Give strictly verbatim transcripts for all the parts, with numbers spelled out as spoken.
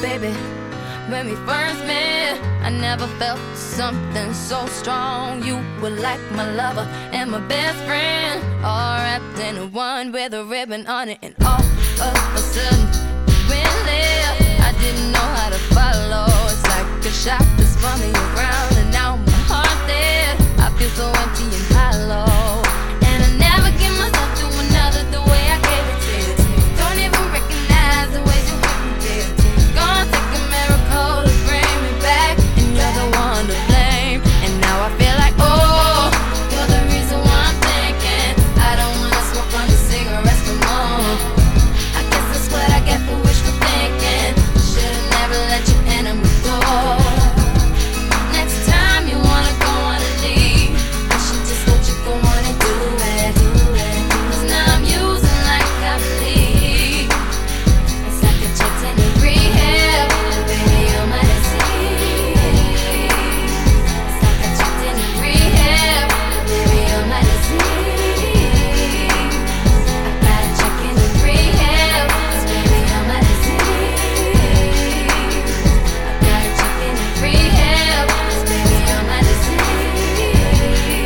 baby. When we first met, I never felt something so strong. You were like my lover and my best friend, all wrapped in one with a ribbon on it. And all of a sudden, you went left. I didn't know how to follow. It's like a shot that's spun me around, and now my heart's dead. I feel so empty and hollow, and I never give myself to another the way I gave it to you. Don't even recognize the ways you hurt me, dear. Gonna take a miracle to bring me back, and you're the one to blame. And now I feel like, oh, you're the reason why I'm thinking I don't wanna smoke on the cigarettes no more. I guess that's what I get for wishful thinking. Should've never let you in on my door. Next time you wanna go on a leave, I should just let you go on and do it. Cause now I'm using like I believe. It's like a check's in a rehab, baby, you're my disease. It's like a check's in a rehab, baby, you're my disease. I got a check in a rehab, cause baby, you're my disease. I got a check in a rehab, cause baby, you're my disease.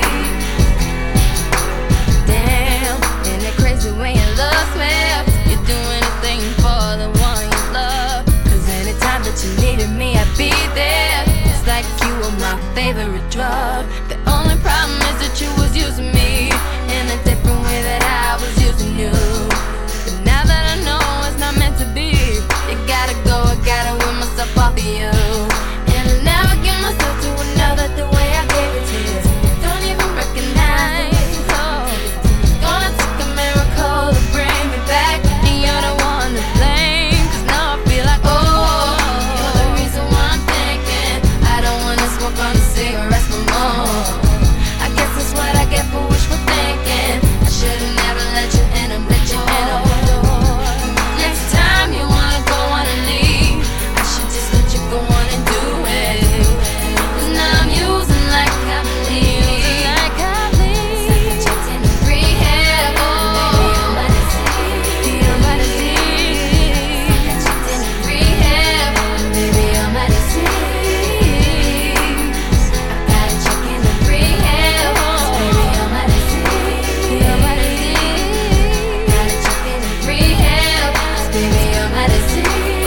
Damn, ain't it crazy when your love smells? You do anything for the one you love. Cause anytime that you needed me, I'd be there. It's like you were my favorite drug. The only problem is that you was using me in a different way that I was using you. But now that I know it's not meant to be, you gotta go, I gotta win myself off of you. And I never give myself to another the way I gave it to you. Don't even recognize. Oh, gonna take a miracle to bring me back, and you're the one to blame. Cause now I feel like, oh, you're the reason why I'm thinking I don't wanna smoke on the cigarettes no more. I guess that's what I get for wishful thinking. I should've never let you in and let you in on my door. Next time you wanna go on and leave, I should just let you go on and do it. Cause now I'm using like I believe. Like I believe. It's like a check's in a rehab, oh, baby, you're my disease. You're my disease. It's like a check's in a rehab, baby, you're my disease. I got a check in a rehab, baby, you're my disease. You're my disease. Got a check in a rehab, baby, you're my disease.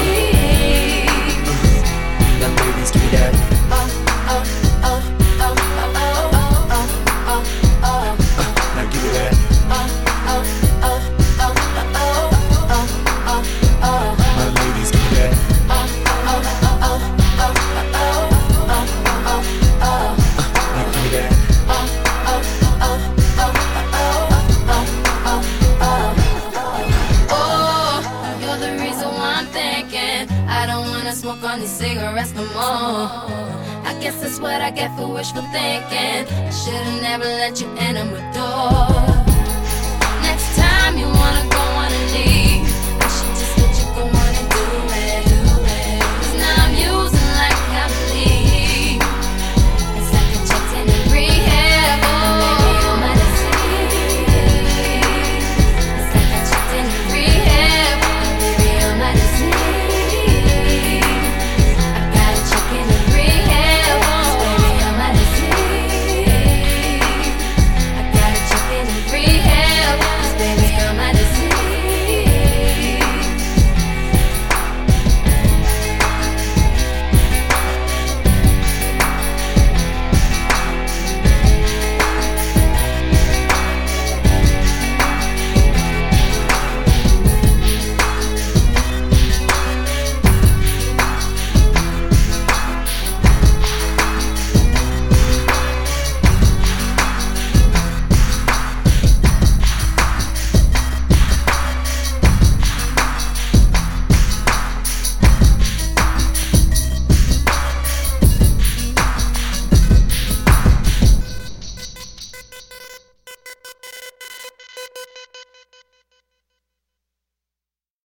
Now ladies, give me that. Oh, oh, oh, oh, oh, oh, oh, oh, oh, oh. Now give me that. Oh, oh, oh, oh, oh, oh, oh, oh, oh. My ladies, give me that. Oh, oh, oh, oh, oh, oh, oh, oh, oh, oh. Now give me that. Oh, oh, oh, oh, oh, oh, oh, oh. Oh, you're the reason why I'm thinking I don't wanna smoke on these cigarettes no more. I guess that's what I get for wishful thinking. I should've never let you in on my door. Next time you wanna go on and leave,